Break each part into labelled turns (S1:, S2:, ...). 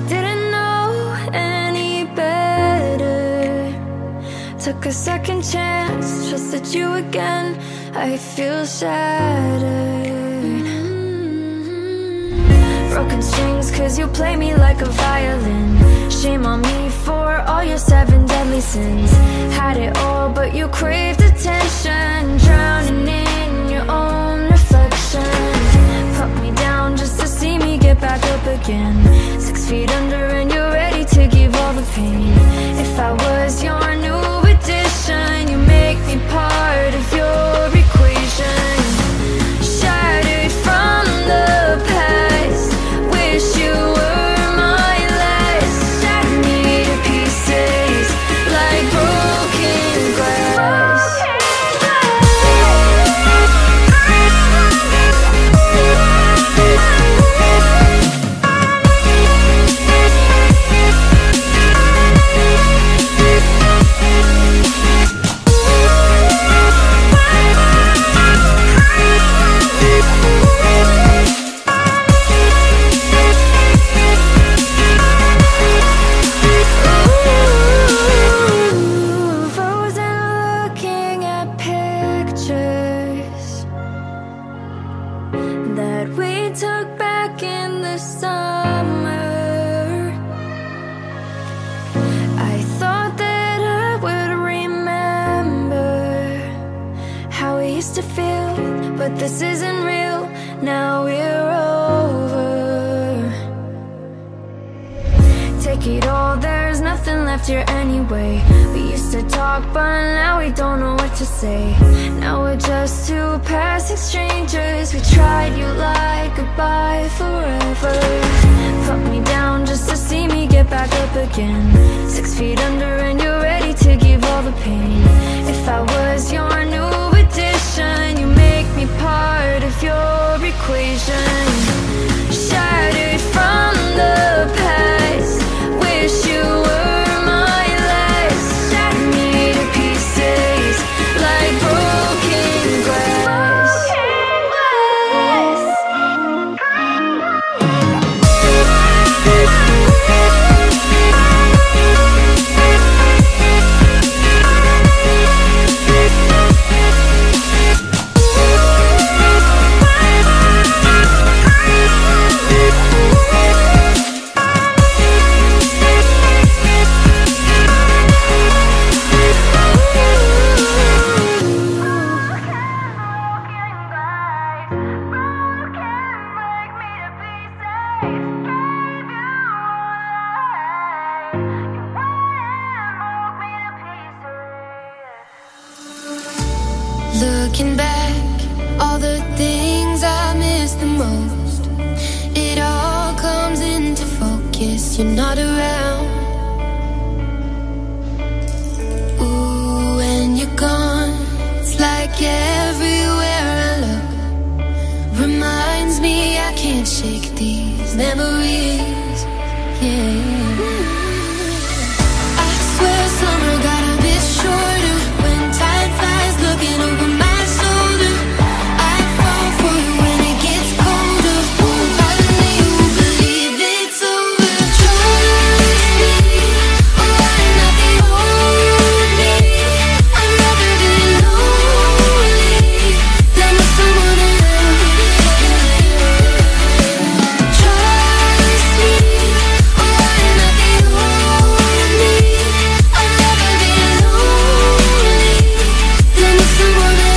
S1: didn't know any better. Took a second chance, trusted you again. I feel shattered. Broken strings cause you play me like a violin. Shame on me for all your 7 deadly sins. Had it all but you craved attention. Drowning in your own reflection. Put me down just to see me get back up again. 6 feet under and you're ready to give all the pain. If I was your new addition, you make me part of your equation. Shattered from the past, wish you were my last. Shattered me to pieces like broken glass. That we took back in the summer. I thought that I would remember how we used to feel, but this isn't real. Now we're over. Take it all, there's nothing left here anyway. We used to talk, but now we don't know what to say. Now we're just two passing strangers. We tried, you lied, goodbye forever. Put me down just to see me get back up again. 6 feet under and you're ready to give all the pain. If I was your new addition, you make me part of your equation. Shattered from the past, wish you were my last. Shattered me to pieces like broken glass.
S2: Looking back, all the things I miss the most, it all comes into focus. You're not around. Ooh, when you're gone, it's like everywhere I look reminds me I can't shake these memories. Yeah, I swear summer got a bit shorter when time flies looking over my shoulder. I fall for you when it gets colder. Finally you believe it's over. Trust me, oh I'm not the only. I'd rather be lonely than with someone else. Trust me, oh I'm not the only. I'd rather be lonely than with someone else.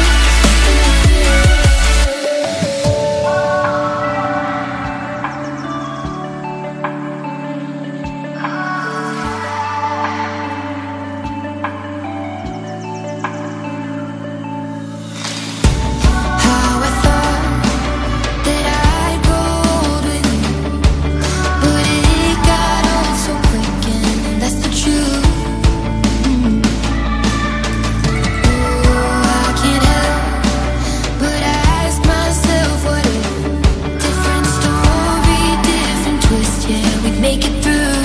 S2: How I thought that I'd grow old with you, but it got old so quick, and that's the truth. Oh, I can't help but ask myself, what if different story, different twist, yeah, we'd make it through.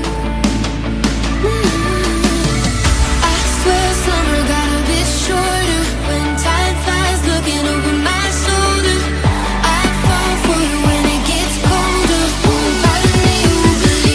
S2: I swear summer got a bit shorter when time flies looking over my shoulder. I fall for you when it gets colder. Finally you believe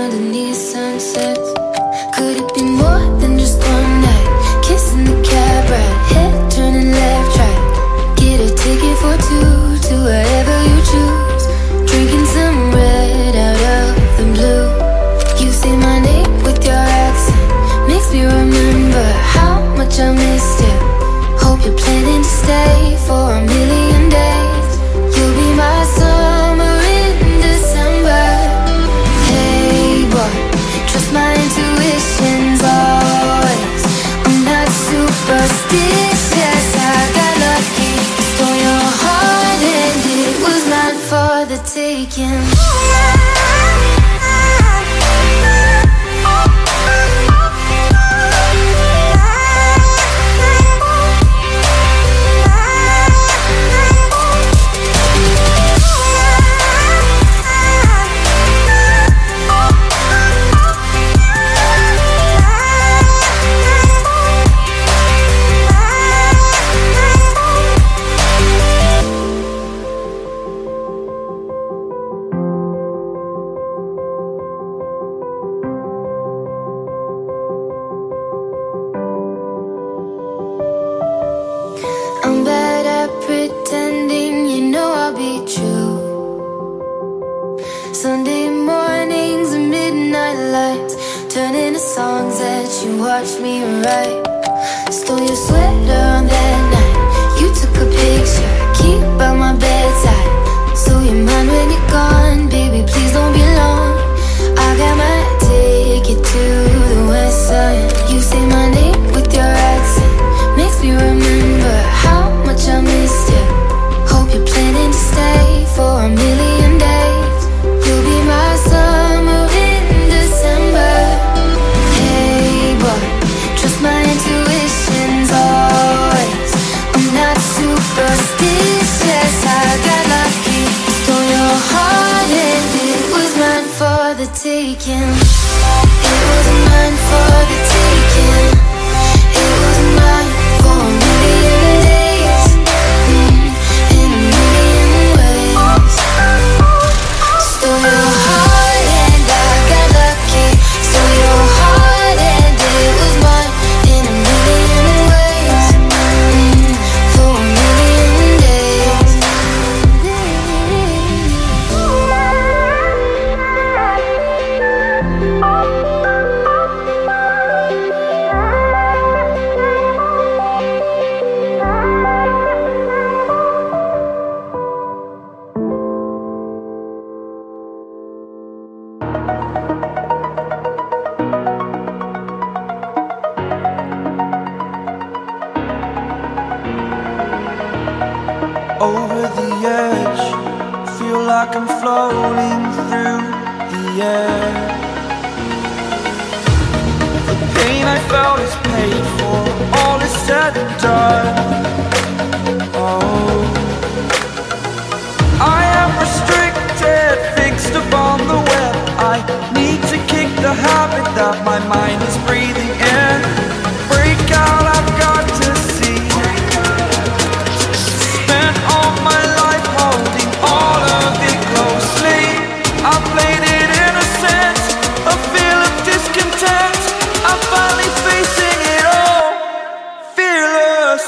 S2: underneath sunsets. Could it be more than just one night? Kissing the cab ride, head turning left, right. Get a ticket for two to wherever you choose. Drinking some red out of the blue. You say my name with your accent, makes me remember how much I missed you. Hope you're planning to stay for a million days. You'll be my summer in December. Hey boy, trust my intuitions always. I'm not superstitious, I got lucky. Stole your heart and it was mine for the taking. I'm bad at pretending, you know I'll be true. Sunday mornings and midnight lights, turning to songs that you watched me write. Stole your sweater on that night, you took a picture, keep by my bedside. So you're mine when you're gone, baby, please don't be long. I got my ticket to the west side. You say my name with your accent, makes me remember how much I missed you. Hope you're planning to stay for a million days. You'll be my summer in December. Hey boy, trust my intuitions always. I'm not superstitious, I got lucky. Stole your heart and it was mine for the taking. It was mine for the taking. It was mine for a million days, in a million ways. Stole your heart and I got lucky. Stole your heart and it was mine in a million ways, for a million days.
S3: Over the edge, feel like I'm floating through the air. The pain I felt is paid for, all is said and done. Oh, I am restricted, fixed upon the web. I need to kick the habit that my mind is breathing in. Break out, I've got to see. Spent all my life holding all of it closely. I played it innocent, a feel of discontent. I'm finally facing it all, fearless.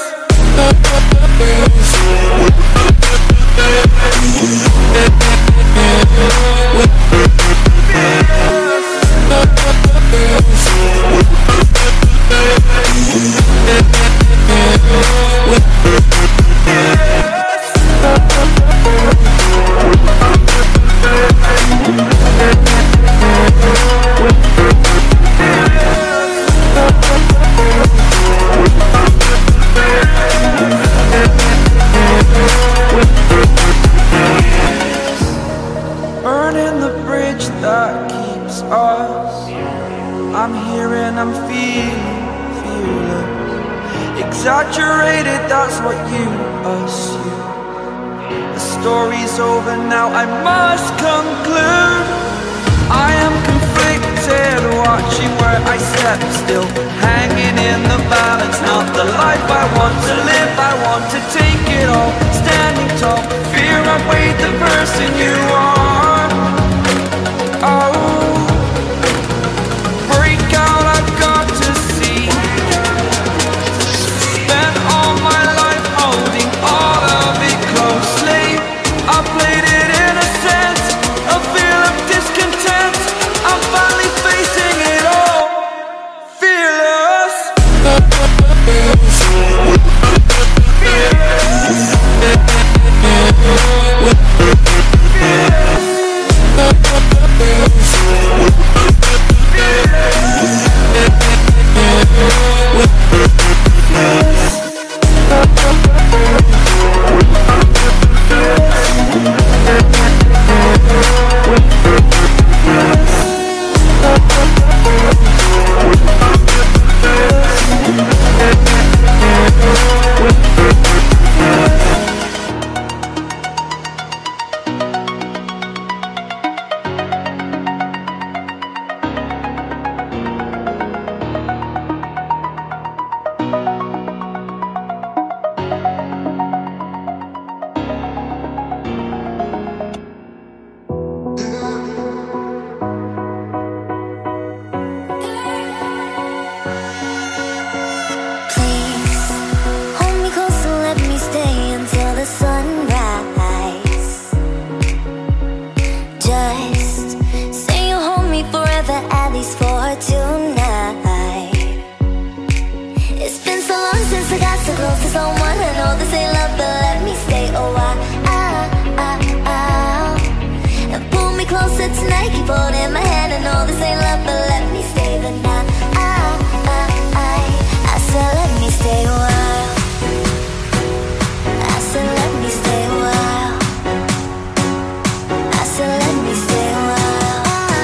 S3: Burning the bridge that keeps us. I'm here and I'm feeling fearless. Exaggerated, that's what you assume. The story's over now, I must conclude. I am conflicted, watching where I step still, hanging in the balance. Not the life I want to live, I want to take it all. Standing tall, fear outweighed the person you are. Oh,
S2: to someone. I know this ain't love, but let me stay a while. And pull me closer tonight, keep holding my hand. I know this ain't love, but let me stay the night. I said let me stay a while. I said let me stay a while. I said let me stay a while.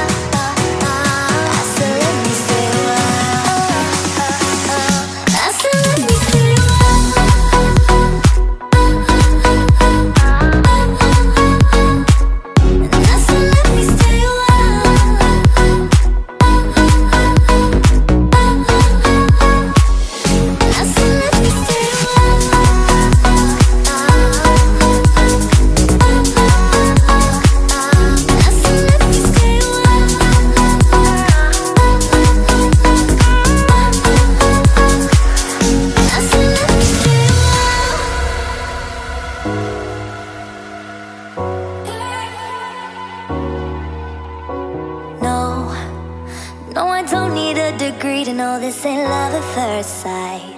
S2: I said let me stay a while. I said let me stay a while. And I said let me stay a while. I said let me stay a No, I don't need a degree to know this ain't love at first sight.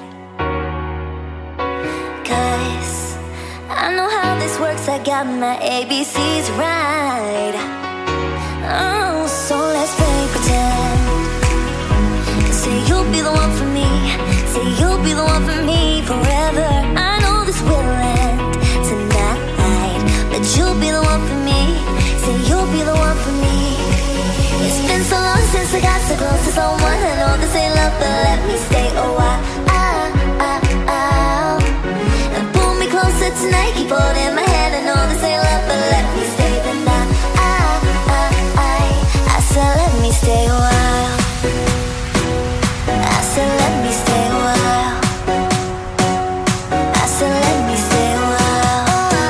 S2: 'Cause I know how this works, I got my ABCs right. Oh, so let's play pretend. Say you'll be the one for me. Say you'll be the one for me forever. I know this will end tonight, but you'll be the one for me. Say you'll be the one for me. It's been so long since I got so close to someone. I know this ain't love, but let me stay a while. And pull me closer tonight, keep holding my hand. I know this ain't love, but let me stay the night. I said let me stay a while. I said let me stay a while. I said let me stay a while.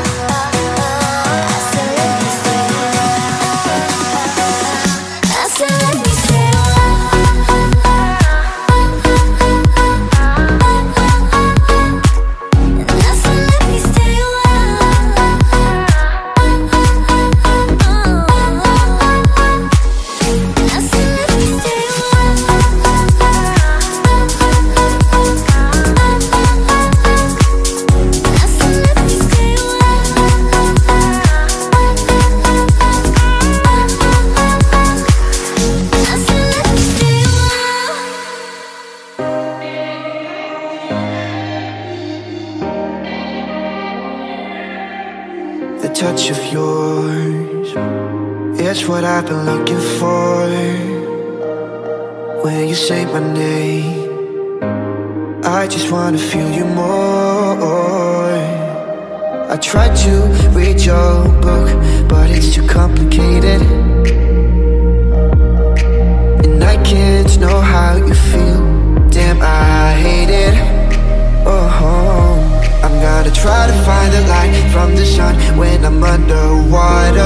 S2: I said let me stay a while. I said let me stay a while. And I said let me stay a while. I said let me stay a
S3: The touch of yours is what I've been looking for. When you say my name, I just wanna feel you more. I tried to read your book, but it's too complicated. And I can't know how you feel. Damn, I hate it. Oh, I'm gonna try to find the light from the sun when I'm underwater.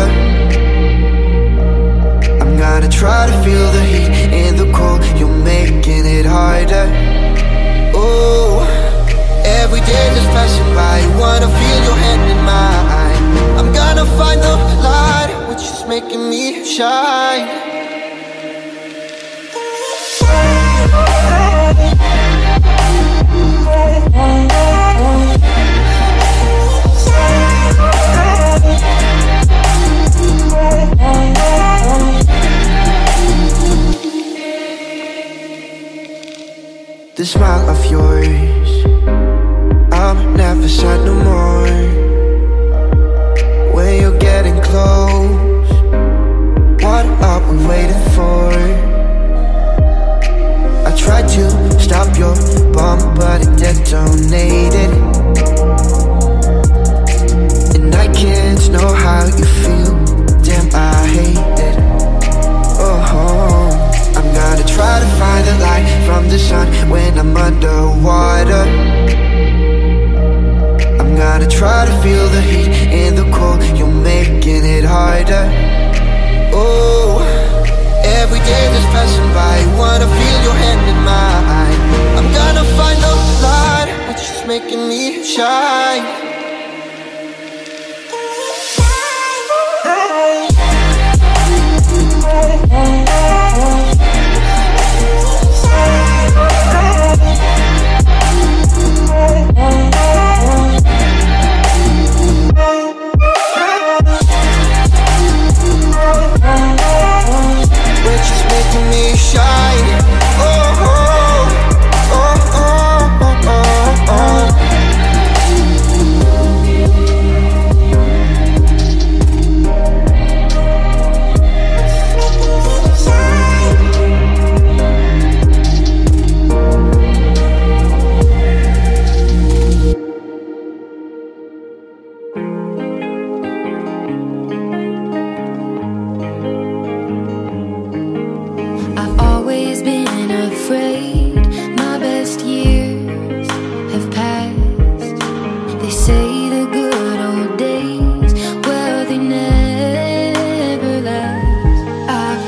S3: I'm gonna try to feel the heat in the cold. You're making it harder. Oh, every day just passing by, wanna feel your hand in mine. I'm gonna find the light, which is making me shine. The smile of yours, I'm never sad no more. When you're getting close, what are we waiting for? I tried to stop your bomb, but it detonated. And I can't know how you feel. Damn, I hate it. Oh, I'm gonna try to find the light from the sun when I'm underwater. I'm gonna try to feel the heat in the cold. You're making it harder. Oh, every day that's passing by, wanna feel your hand in mine. I'm gonna find the light, which is making me shine.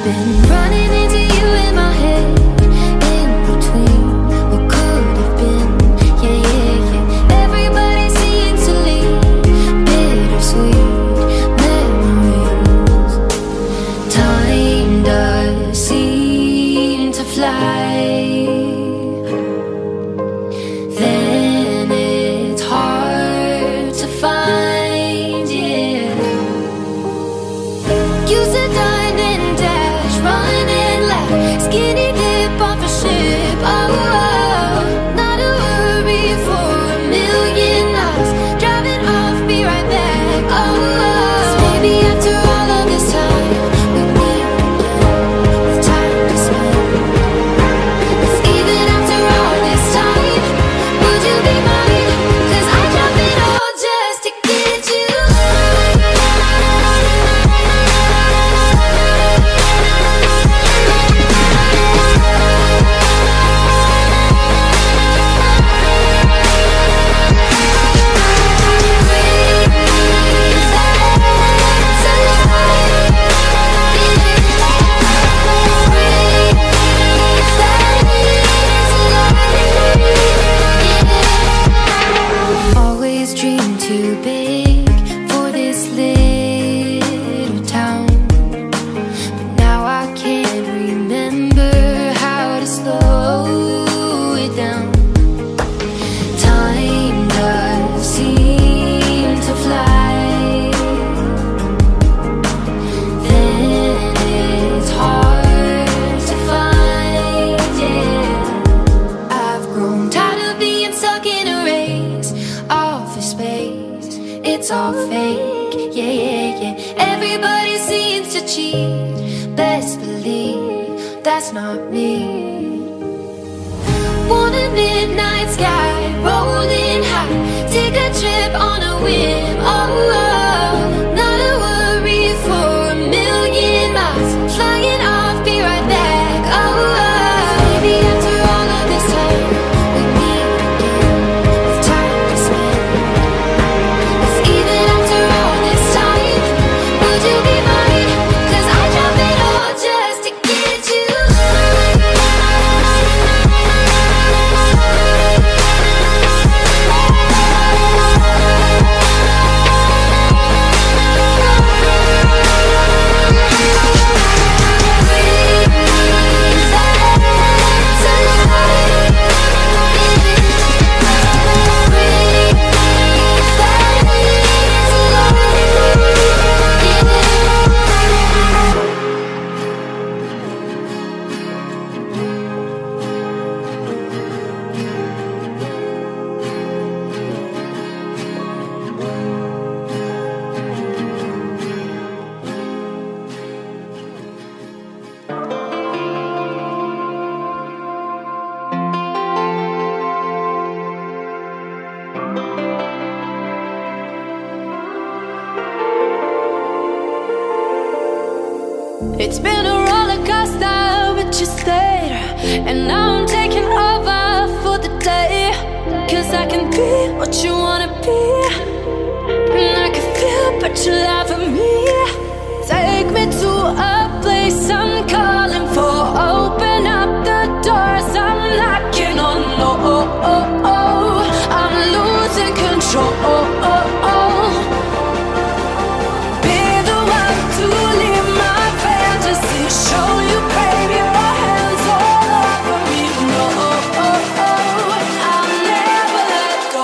S2: been running into you in my head, in between what could have been. Yeah, yeah, yeah. Everybody seems to leave bittersweet memories. Time does seem to fly. Then it's hard to find, yeah. Used to dine and dash, run and laugh, skinny dip off a ship. Oh, oh, not a worry for a million miles. Driving off, be right back. Oh, oh. So maybe after all of this time, we meet again with time to spend. 'Cause even after all this time, would you be mine? 'Cause I drop it all just to get you. Always dreamed too big for this little town, but now I can't remember how to slow it down. Time does seem to fly. Then it's hard to find, yeah. I've grown tired of being stuck in a race, office space, it's all fake, yeah, yeah, yeah. Everybody seems to cheat, best believe that's not me. Want a midnight sky, rolling high, take a trip on a whim, oh, oh. Not a worry for a million miles, flying off, be right back, oh, oh. Maybe after all of this time, we meet again with time to spend. 'Cause even after all this time, would you be mine? 'Cause I drop it all just to get you.
S4: It's been a roller coaster, but you stayed. And now I'm taking over for the day. 'Cause I can be what you wanna be, and I can feel but you lie for me. Take me to a place I'm calling for. Open up the doors I'm knocking on. Oh, oh, oh, oh. I'm losing control. Be the one to leave my fantasy. Show you, baby, your hands all over me. No, I'll never let go.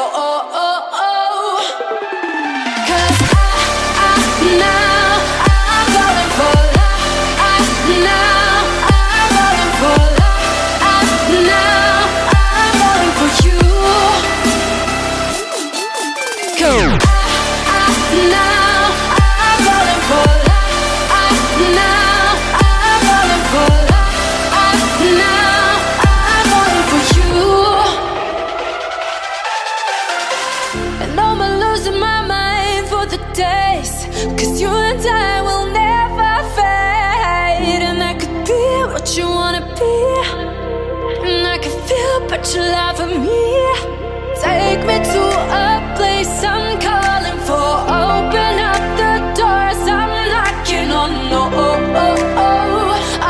S4: 'Cause now I'm falling for love. Now I'm falling for love. Now I'm falling for you. Cool. Now I'm falling for love. Now I'm falling for love. Now I'm falling for you. And I'm losing my mind for the days. 'Cause you and I will never fade. And I could be what you wanna be, and I can feel but you lie for me. Take me to a place I'm calling for. Open up the doors I'm knocking on. No,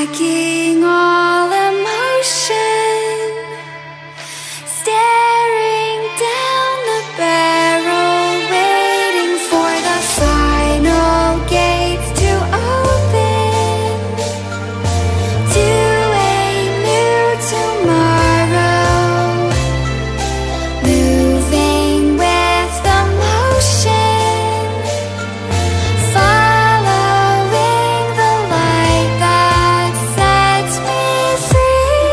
S2: lacking all emotion, staring down the barrel, waiting for the final gates to open to a new tomorrow, moving with the motion, following the light that sets me free.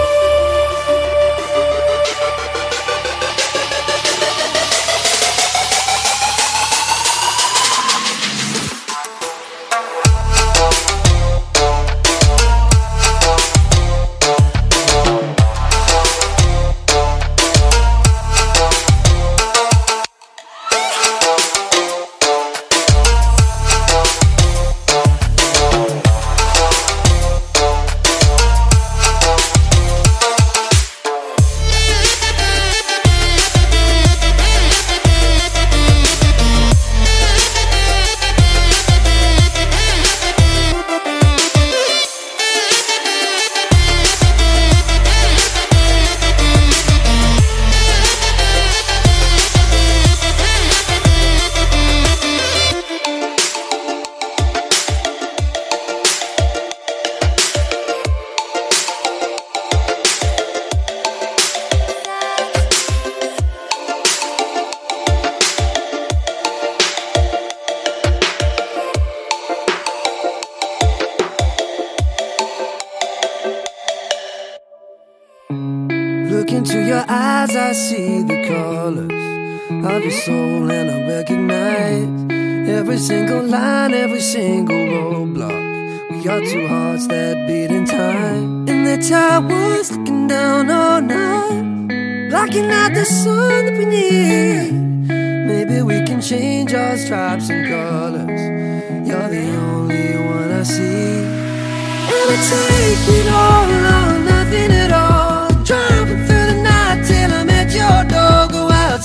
S5: Look into your eyes, I see the colors of your soul, and I recognize every single line, every single roadblock. We are two hearts that beat in time. In the towers, looking down all night, blocking out the sun that we need. Maybe we can change our stripes and colors. You're the only one I see. And I take it all or nothing at all. Driving through the night till I'm at your door. Go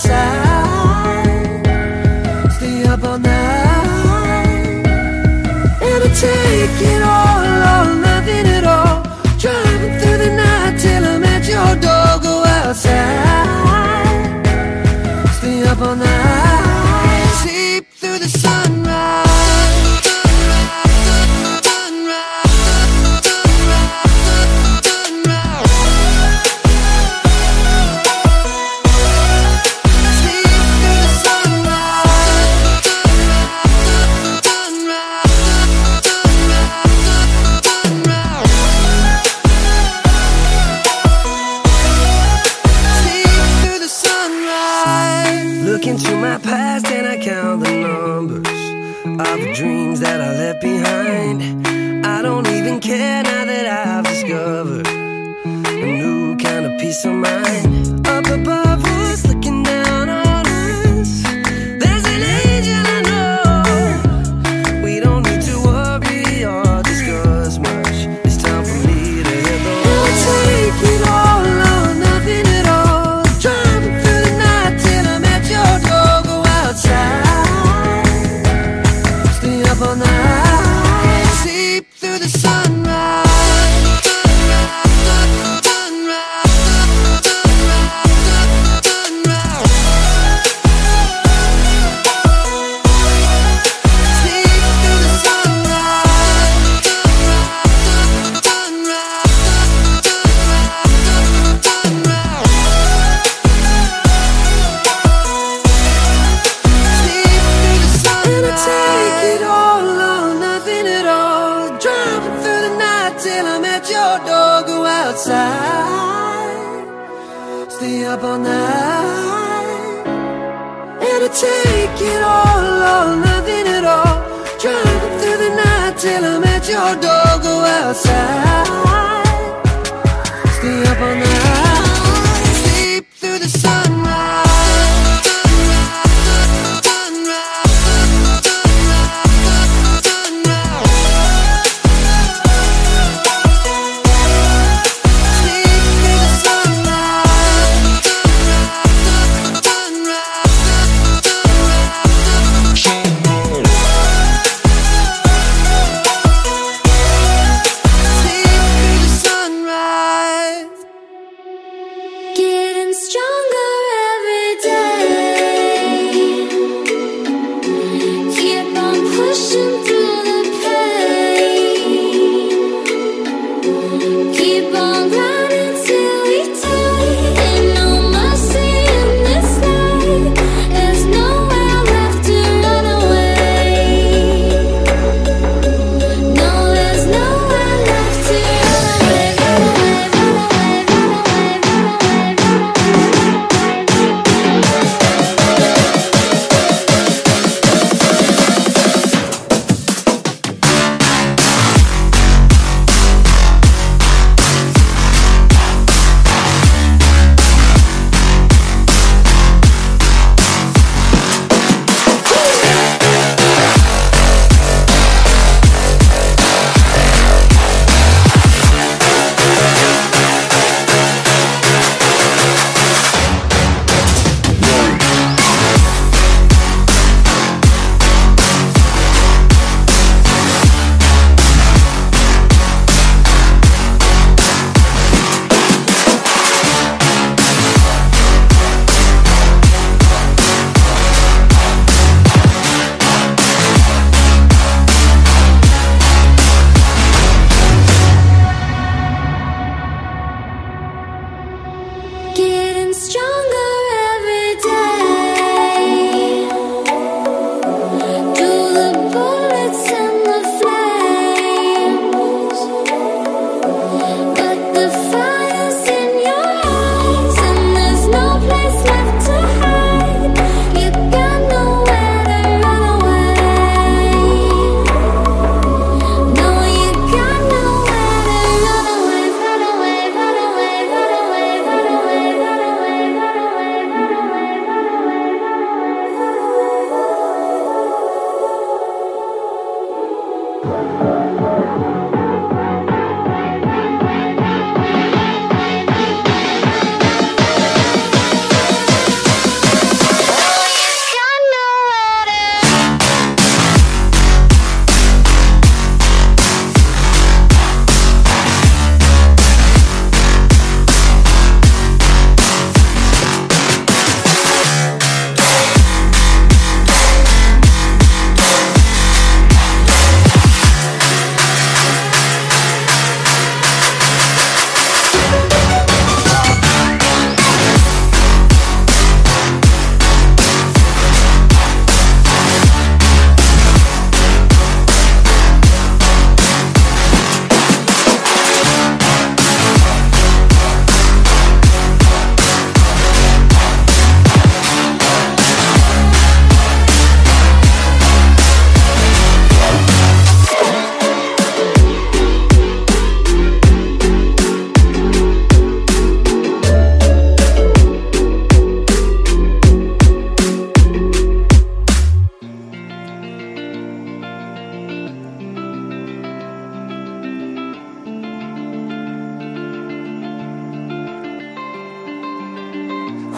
S5: outside, stay up all night. And I take it all or nothing at all. Driving through the night till I'm at your door. Go outside, stay up all night. Sleep through the sunrise. Look into my past and I count the numbers of the dreams that I left behind. I don't even care now that I've discovered a new kind of peace of mind. Up above us, looking down on us, there's an angel I know. We don't need to worry or discuss much. It's time for me to hit the road. I'll take it all or nothing at all. Driving through the night till I'm at your door. Go outside, stay up all night. Sleep through the sunrise. Take it all or nothing at all. Driving through the night till I'm at your door. Go outside, stay up all night. And I take it all or nothing at all. Driving through the night till I'm at your door. Go outside, stay up all night. Sleep through the sunrise. See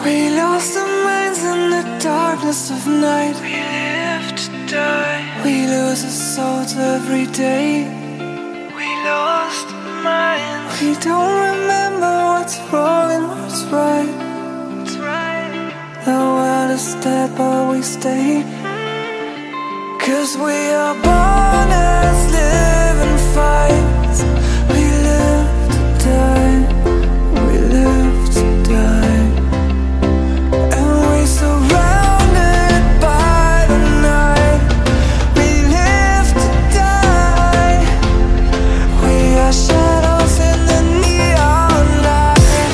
S3: We lost our minds in the darkness of night. We live to die. We lose our souls every day. We lost our minds. We don't remember what's wrong and what's right. What's right. The world is dead but we stay. 'Cause we are born as living fights. We live to die. We live to die. And we surrounded by the night. We live to die. We are shadows in the neon light.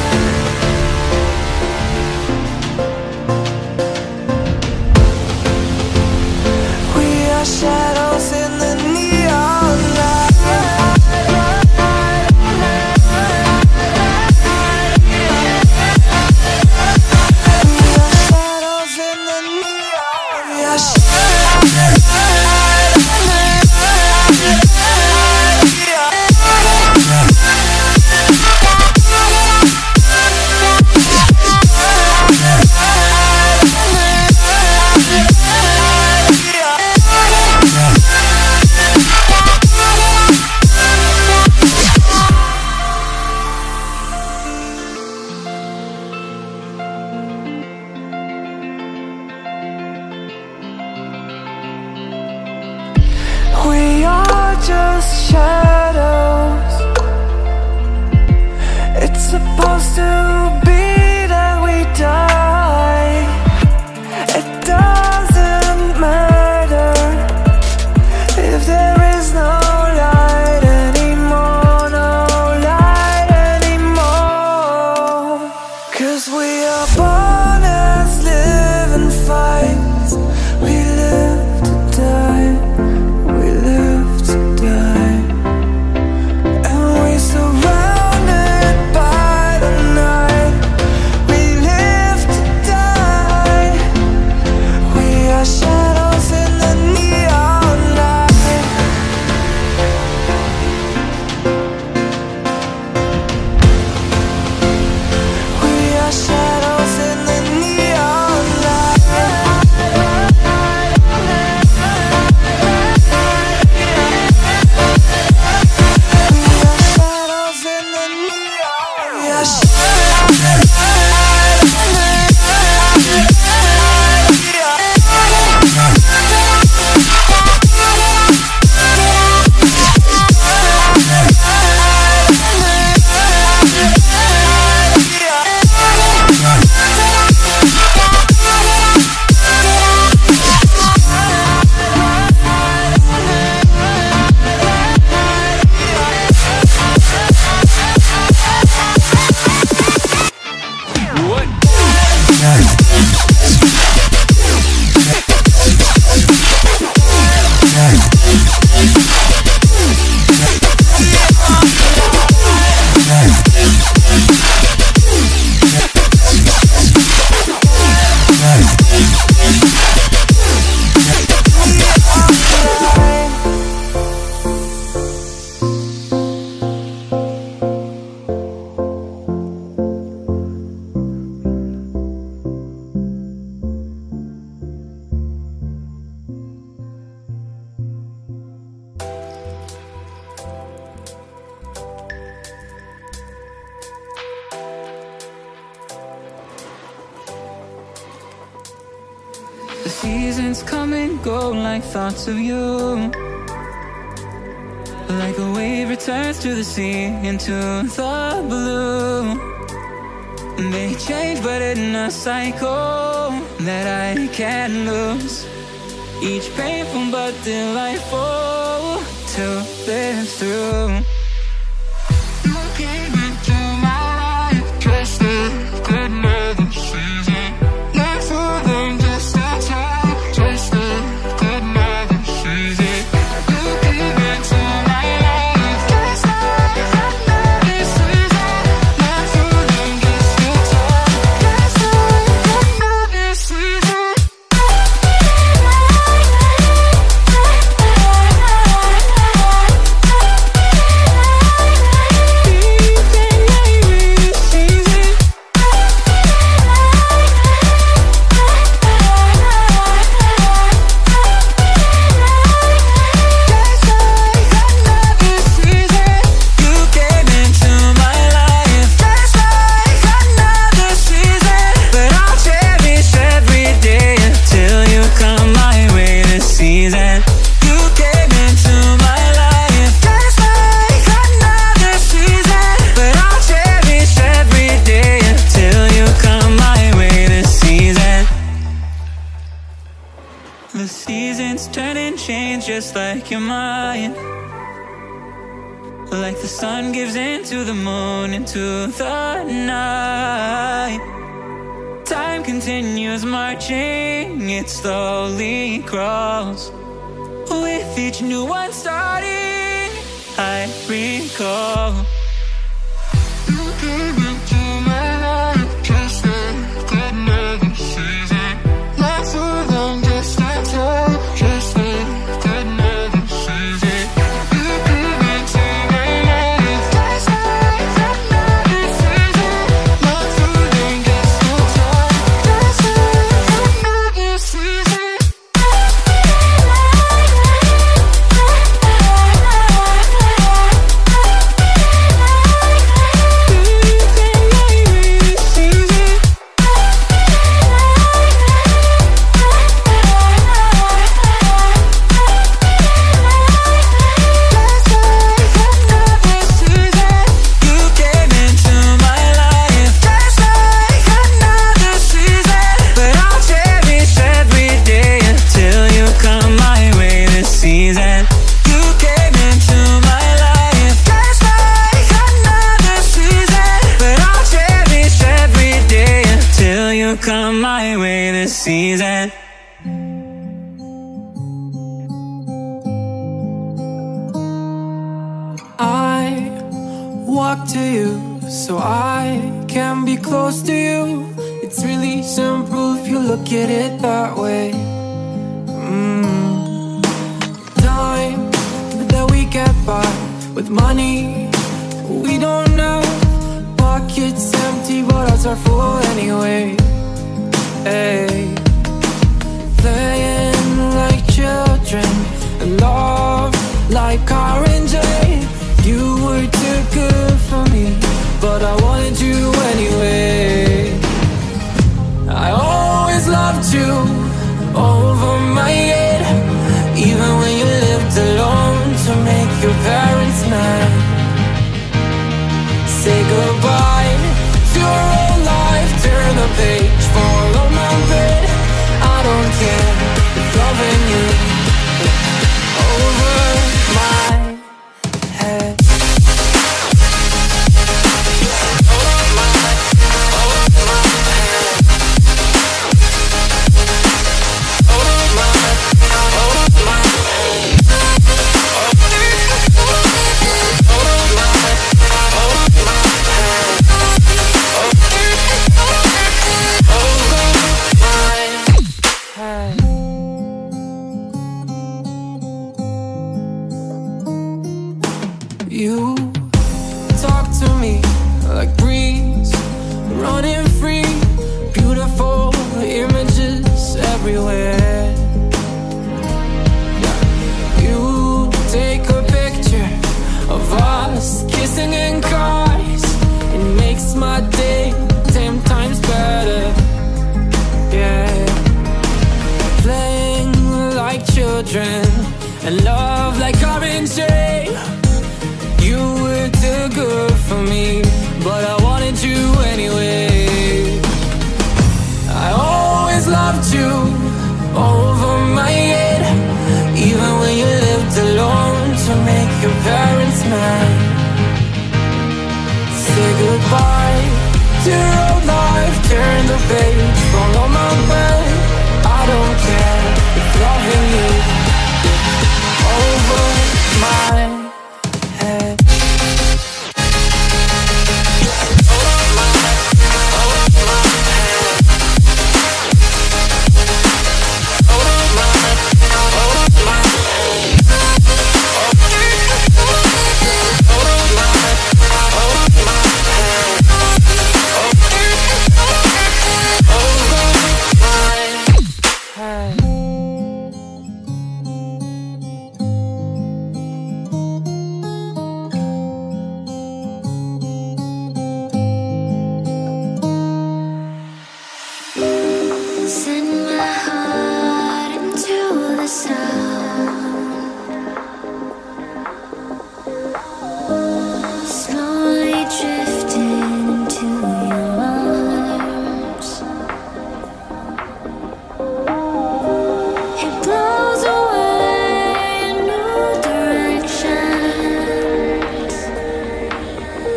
S3: We are shadows in the neon light. We are just shadows. It's supposed to be that we die. It doesn't matter if there is no light anymore, no light anymore. 'Cause we are born as living fights. We live to die. We live to die. And we surrounded by the night. We live to die. We are shadows in the neon light. We are shadows in the neon light.
S6: The seasons come and go like thoughts of you. Like a wave returns to the sea, into the blue. They change but in a cycle that I can't lose. Each painful but delightful to live through. You came into my life, just a good another season. Not for them, just a time, just a good another season. You came into my life, just a good another season. Not for them, just a time, just a good another season. just like you're mine. Like the sun gives into the moon, into the night. Time continues marching, it slowly crawls. With each new one starting, I recall. You came into my life just like another season. Not too long, just like time, just like another season. You came into my life just like another season. Not too long, just like time, just like another season. Come my way this season.
S3: I walk to you so I can be close to you. It's really simple if you look at it that way. Time that we get by with money we don't know. Pockets empty but ours are full anyway. Hey, playing like children and love like R&J. You were too good for me, but I wanted you anyway. I always loved you over my head, even when you lived alone to make your parents mad. Say goodbye to your old life, turn the page, follow my bed. I don't care if loving you over my head. You talk to me like breeze, running free, beautiful images everywhere. You take a picture of us kissing in cars, it makes my day 10 times better. Yeah, playing like children and love like R&J. You were too good for me, but I wanted you anyway. I always loved you over my head, even when you lived alone to make your parents mad. Say goodbye to your old life, turn the page, follow my bed. I don't care if loving you over my head.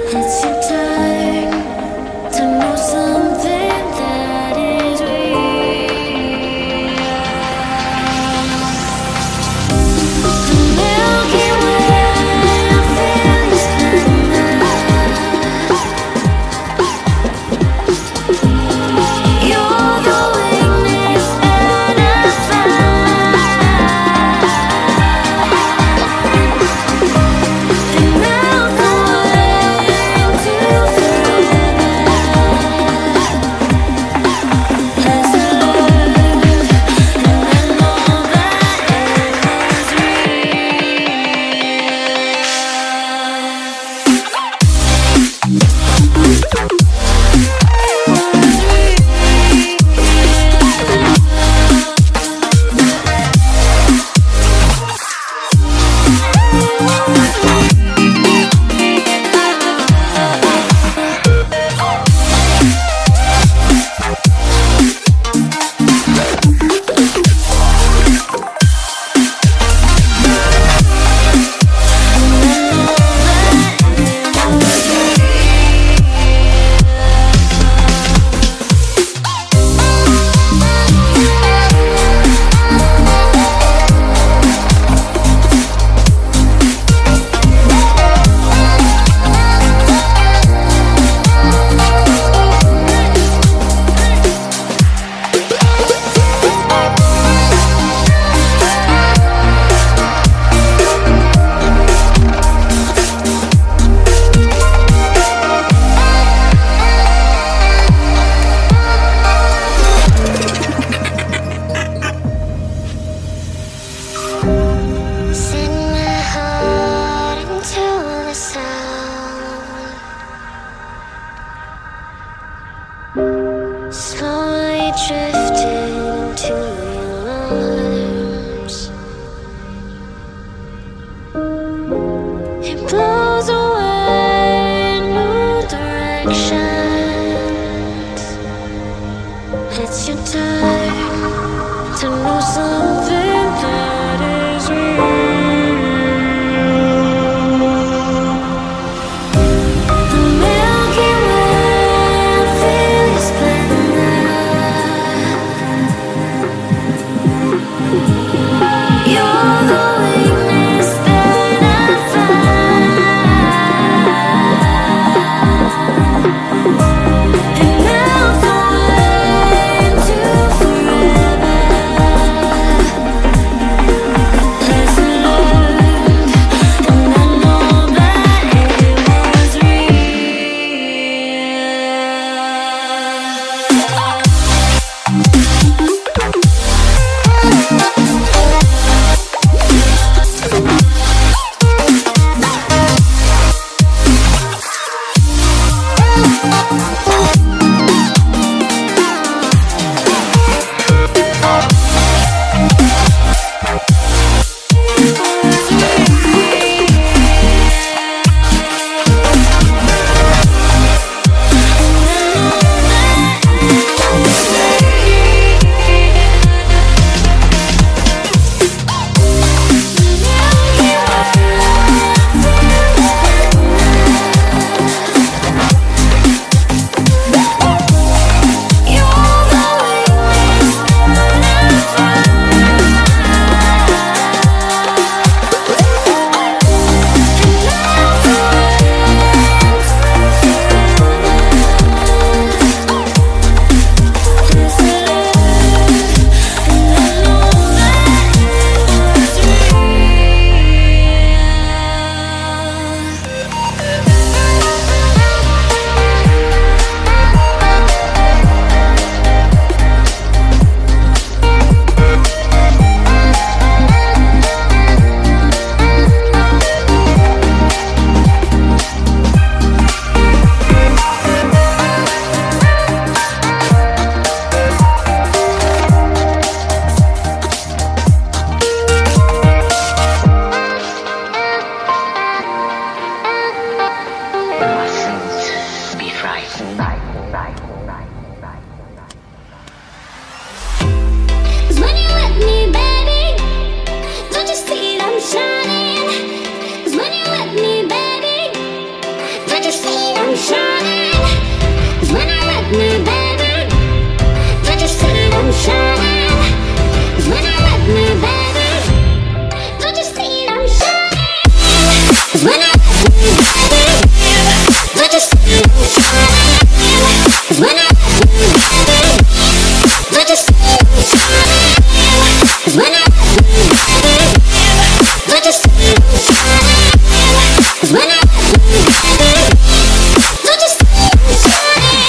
S2: It's your turn to know something that is real. The Milky Way, I feel you splendor. You're the weakness that I find. And melt away into forever. As I learn, and I know that it was real. Set my heart into the sound, slowly drifting into your arms. It blows away in new directions. It's your turn to know something that is real. The Milky Way, I feel your splendor. You're the weakness that I find. And melt away into forever. As I learned, and I know that it was real.
S7: Just shining? 'Cause when you're with me, baby, don't you see that I'm shining? 'Cause when you're with me, baby, don't you see that I'm shining? 'Cause when you're with me, baby, don't you see that I'm shining? 'Cause when you're with me, baby, don't you see that I'm shining? 'Cause when you're with me, baby, don't you see that I'm shining? 'Cause when you're with me, baby, don't you see that I'm shining?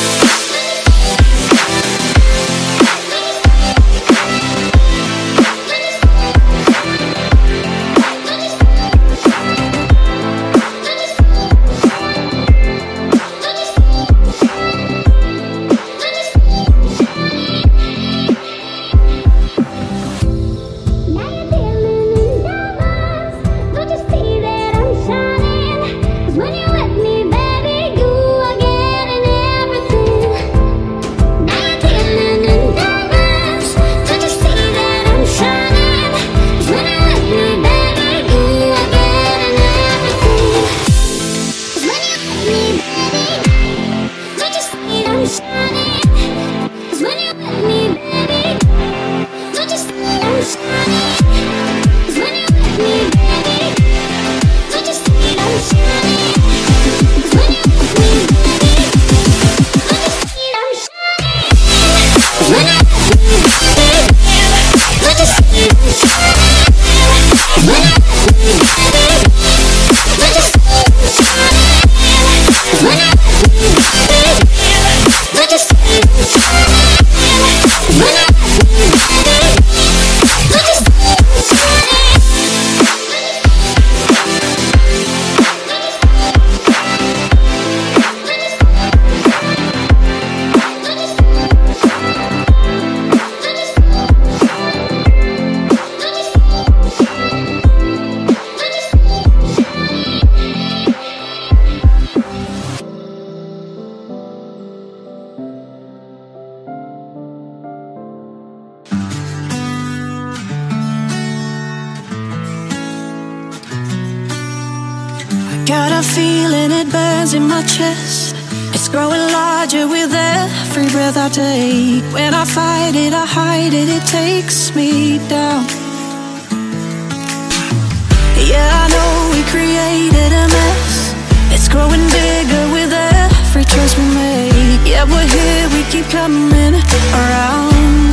S8: Got a feeling it burns in my chest. It's growing larger with every breath I take. When I fight it, I hide it, it takes me down. Yeah, I know we created a mess. It's growing bigger with every choice we make. Yeah, we're here, we keep coming around.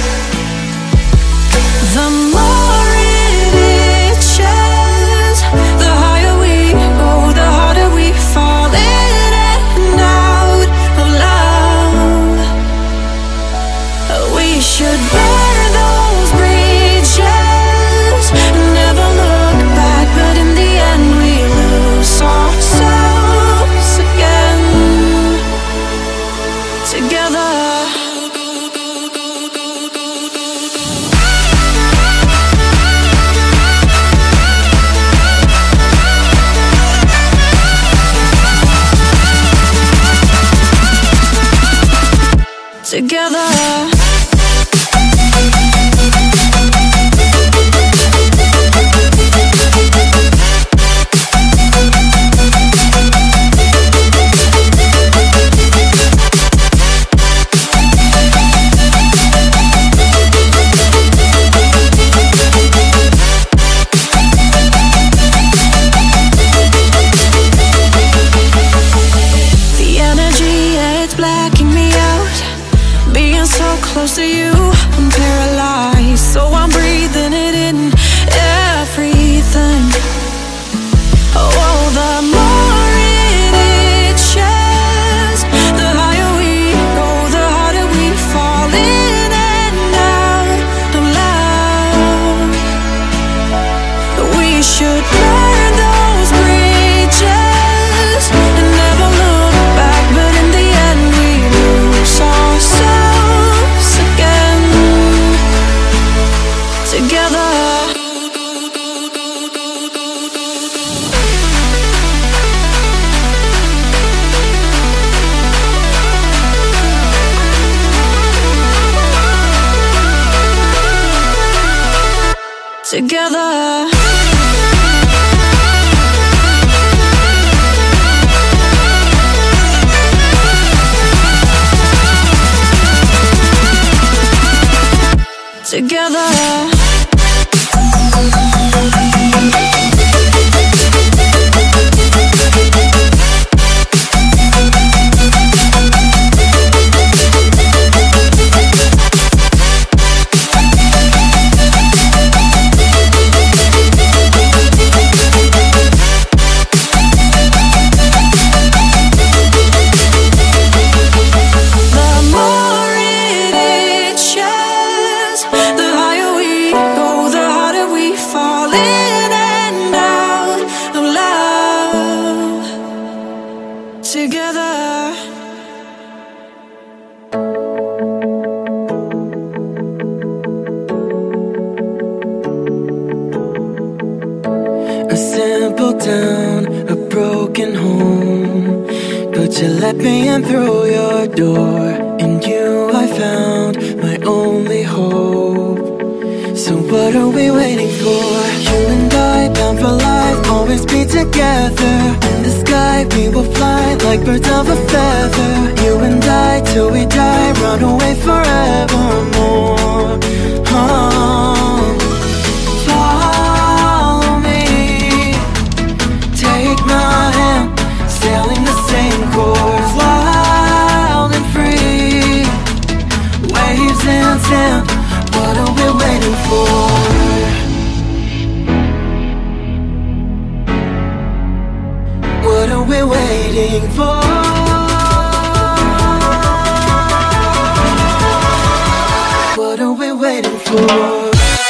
S8: The more it itches, the higher we go, the harder we fall in and out of love. We should burn those bridges, never look back, but in the end we lose ourselves again. Together. Together. Close to you, I'm paralyzed, so I'm breathing it in, everything. Oh, the more it itches, the higher we go, the harder we fall in and out of love. We should burn those bridges and never look back, but in the end we lose ourselves again. Together. Together. together.
S3: A simple town, a broken home, but you let me in through your door. In you I found my only hope. So what are we waiting for? You and I, bound for life, always be together. In the sky we will fly like birds of a feather. You and I, till we die, run away forevermore. Follow me, take my hand, sailing the same course, wild and free, waves and sand. What are we waiting for? What are we waiting for? What are we waiting for?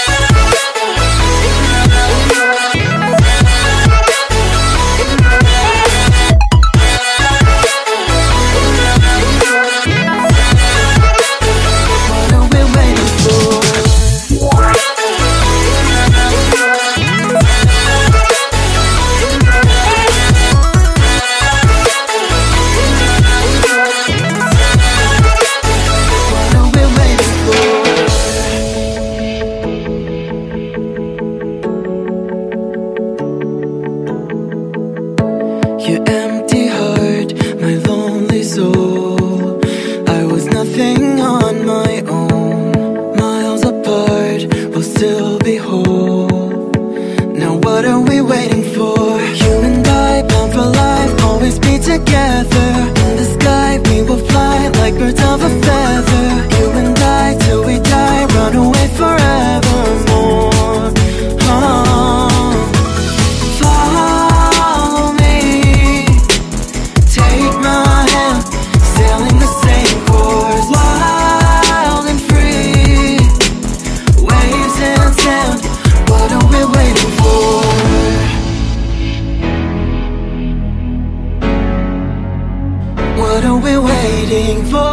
S3: Your empty heart, my lonely soul. I was nothing on my own. Miles apart, we'll still be whole. Now what are we waiting for? You and I, bound for life, always be together. In the sky we will fly like birds of a feather. You and I, till we die, run away forevermore. Follow me, take my hand, sailing the same course, wild and free, waves and sand. What are we waiting for? What are we waiting for?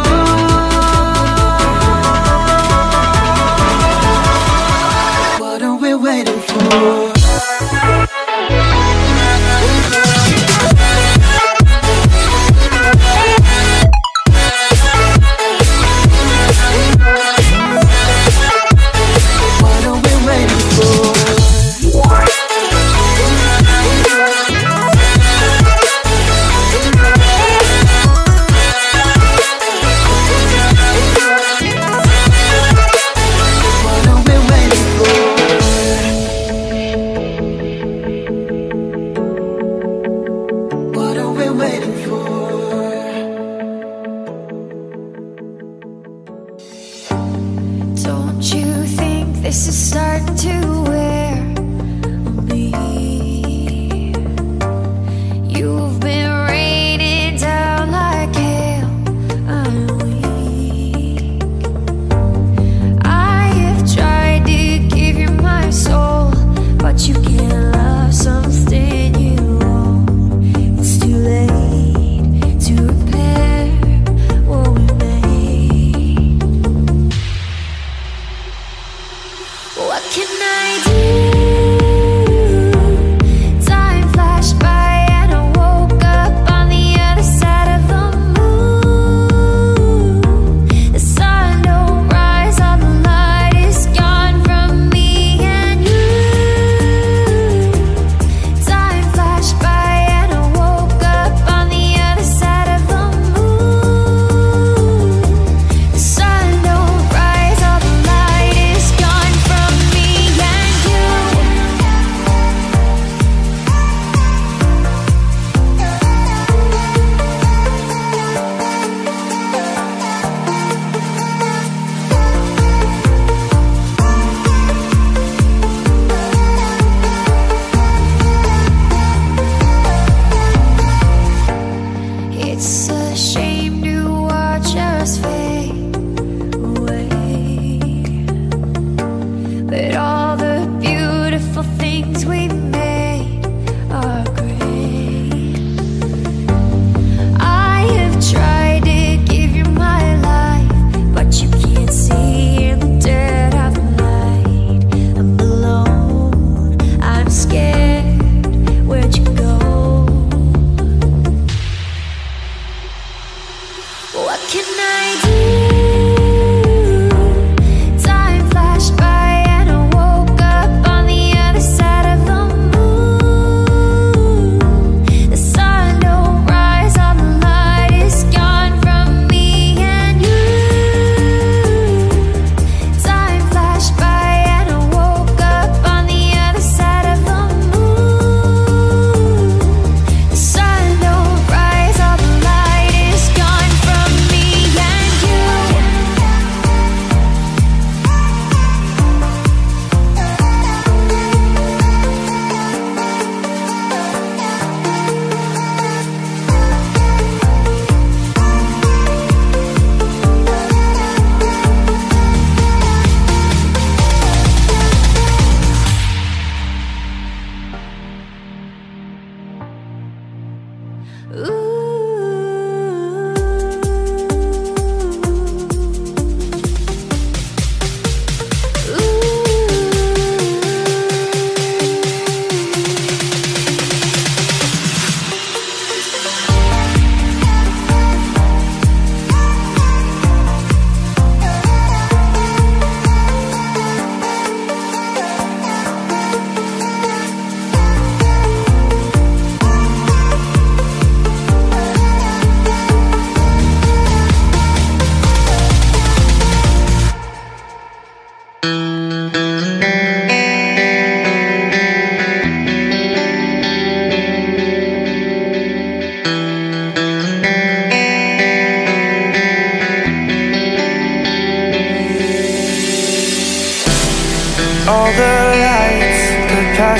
S3: What are we waiting for?
S1: Don't you think this is starting to wear on me? You've been raining down like hail. I'm weak. I have tried to give you my soul, but you can't love something you own. It's too late to repair what we made. What can I do? Time flashed by and I woke up on the other side of the moon. The sun don't rise, all the light is gone from me and you. Time flashed by and I woke up on the other side of the moon. The sun don't rise, all the light is gone from me and you. It's a shame to watch us fade away, but all the beautiful things we made are great.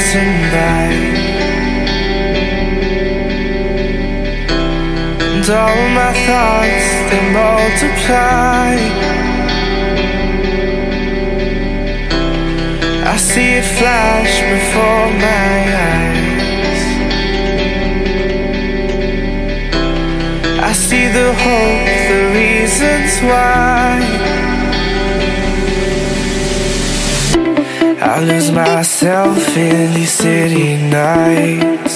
S3: passing by, and all my thoughts, they multiply. I see it flash before my eyes. I see the hope, the reasons why. I lose myself in these city nights.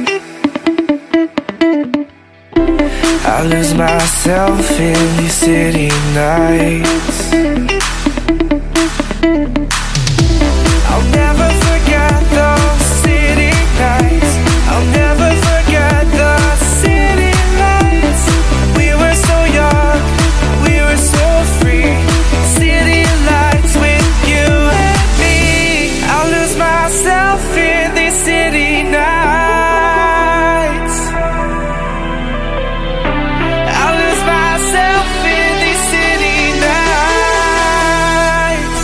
S3: I lose myself in these city nights. I'll never forget those city nights. I'll never forget the city lights. We were so young, we were so free. City lights with you and me. I'll lose myself in these city nights. I'll lose myself in these city nights.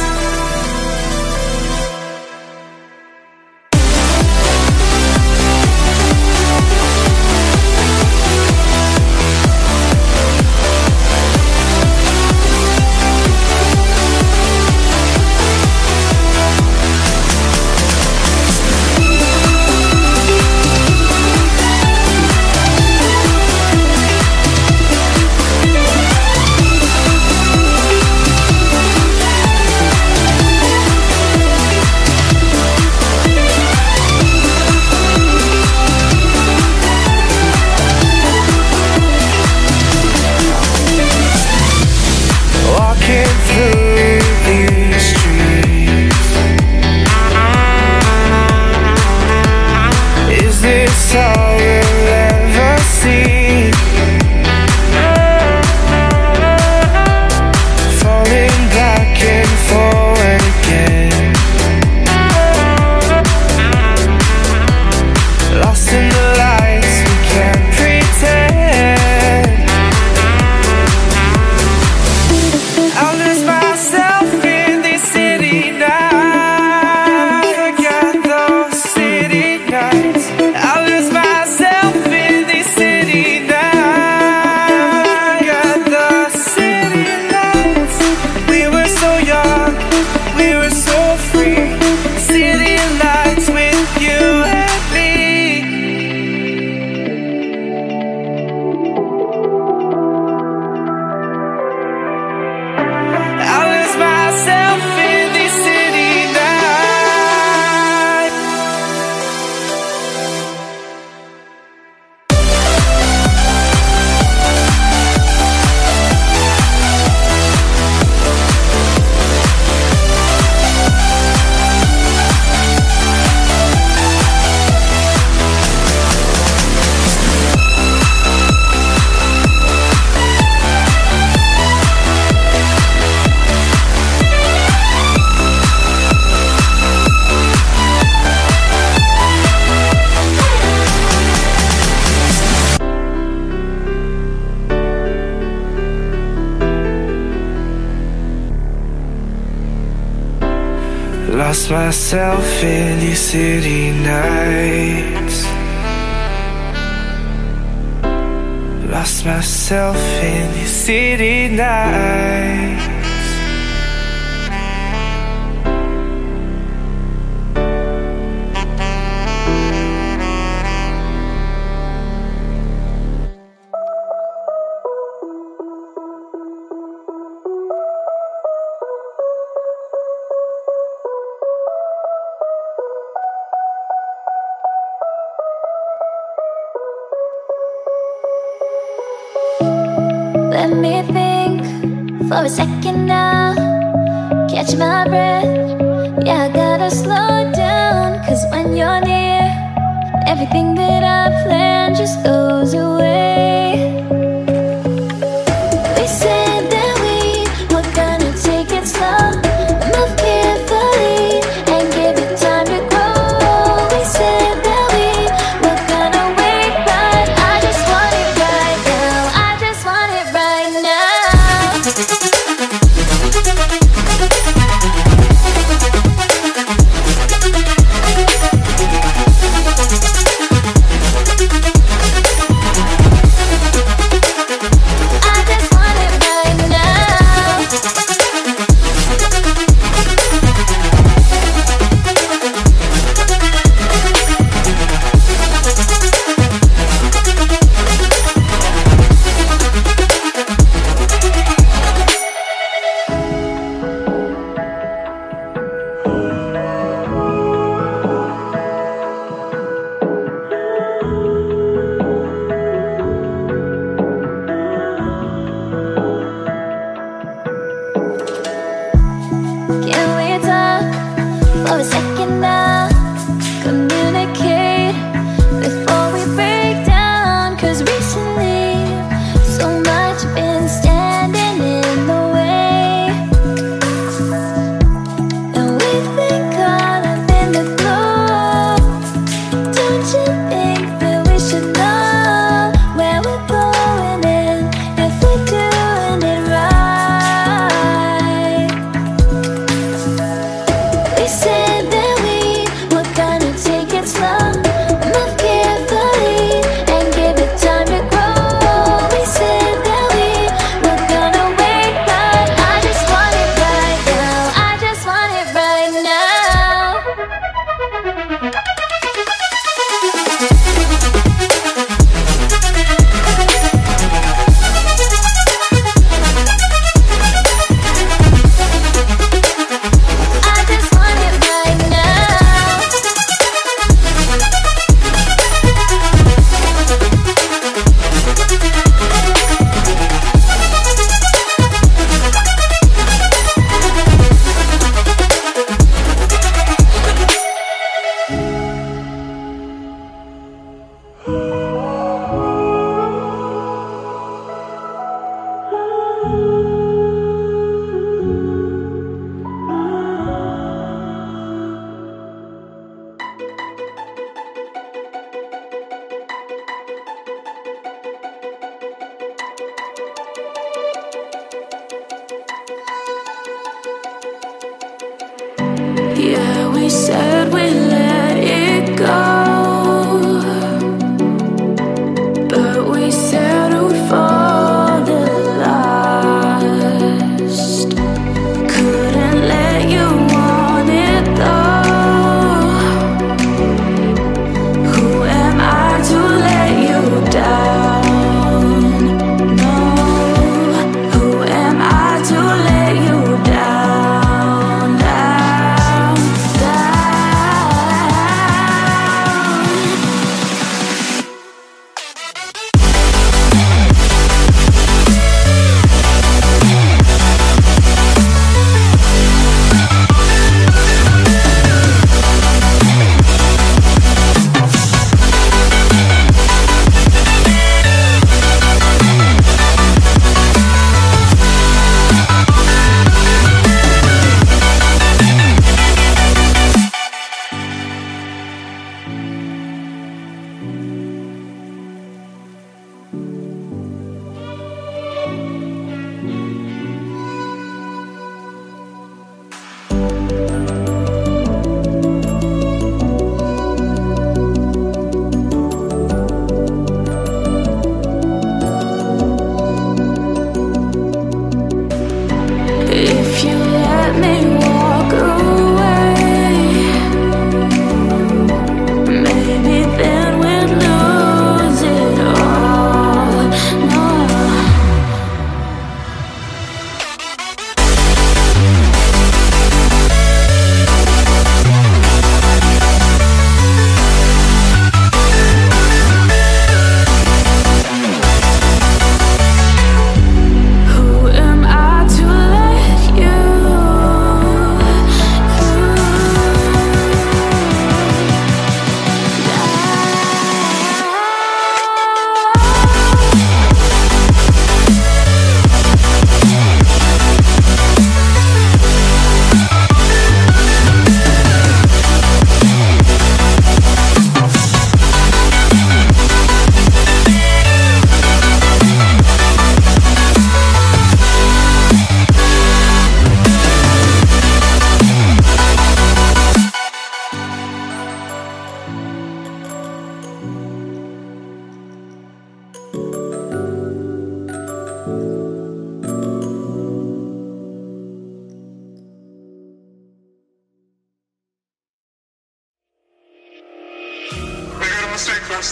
S3: Walking through these streets, is this all we'll ever see? Falling back and forward again, lost in the lights, we can't pretend. I'll lose myself in these city nights. Forget those city nights. I'll lose myself in these city nights. Forget the city lights. We were so young, we were so free. City lights with you and me. I'll lose myself in these city nights. Lost myself in these city nights. Lost myself in these city nights.
S1: Let me think for a second now. Catch my breath. Yeah, I gotta slow down. 'Cause when you're near, everything that I planned just goes away. We said that we were gonna take it slow, move carefully, and give it time to grow. We said that we were gonna wait, but I just want it right now. I just want it right now.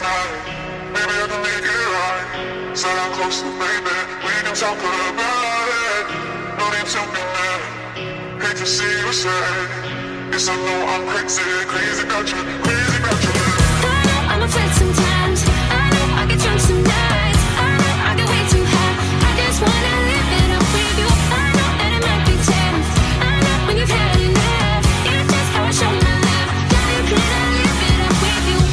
S9: night. Maybe I can make it right. Sit down closer, baby. We can talk about it. No need to be mad. Hate to see you sad. Yes, I know I'm crazy, crazy about you, crazy about you.
S4: I know I'm afraid sometimes. I know I get drunk some nights. I know I get way too high. I just wanna live it up with you. I know that it might be tense. I know when you've had enough. It's just how I show my love. Darling, can I live it up with you?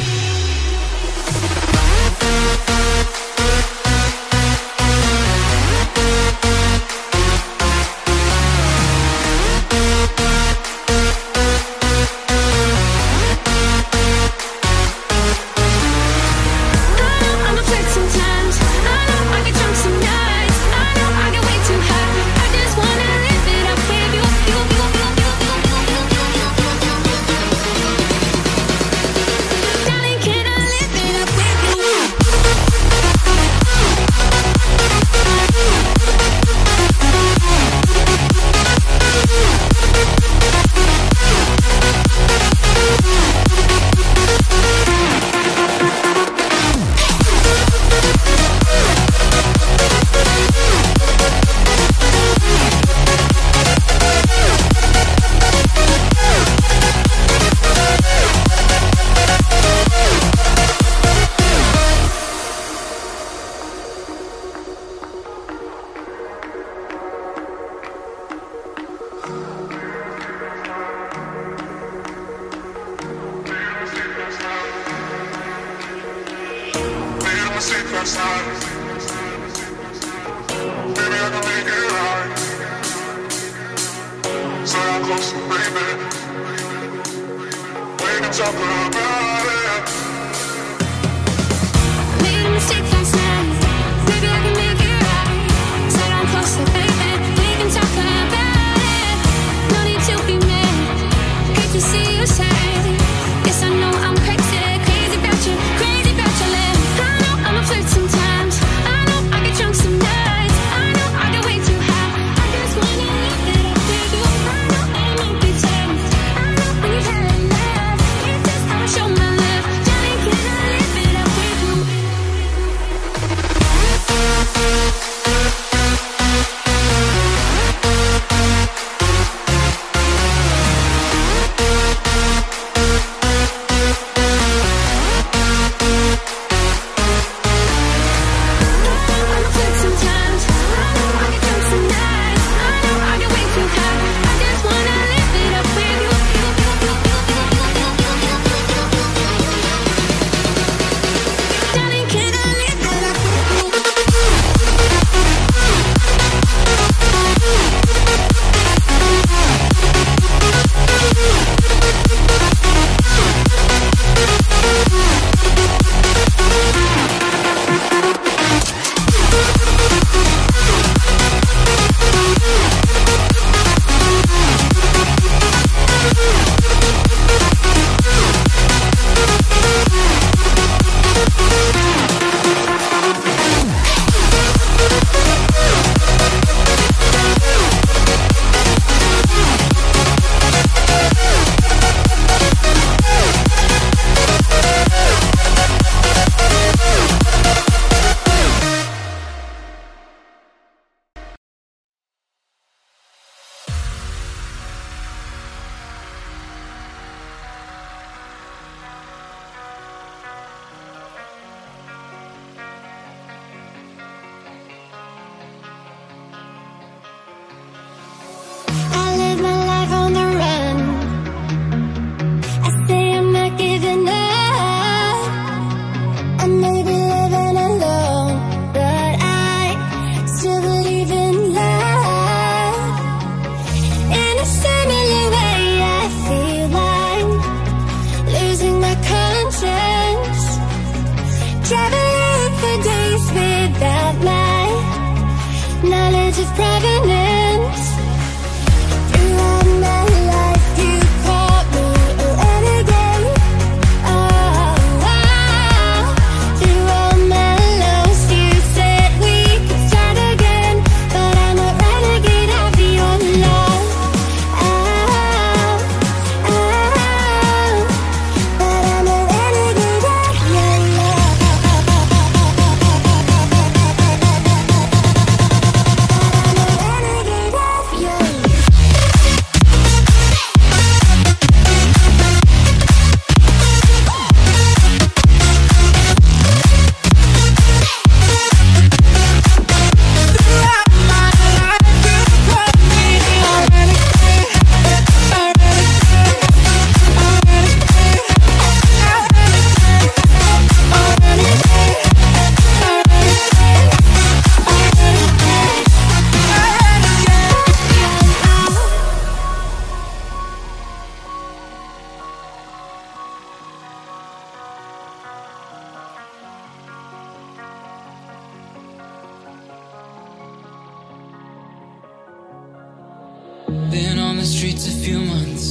S6: the streets a few months.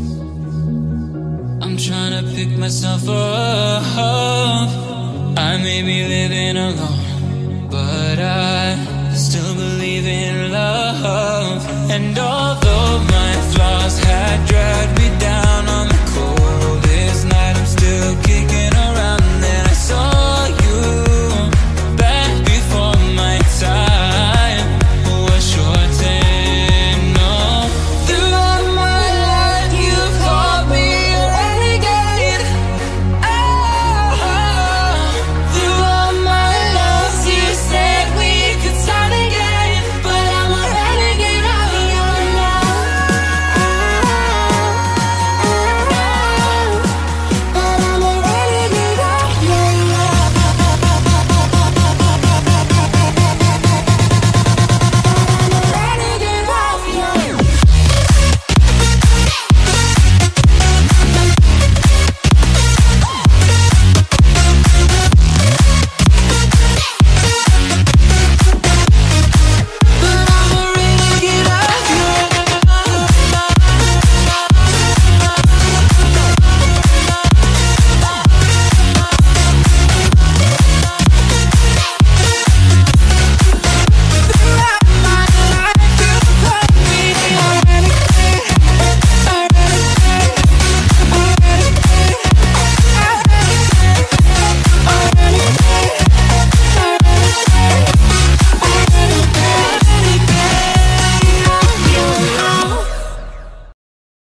S6: I'm trying to pick myself up. I may be living alone, but I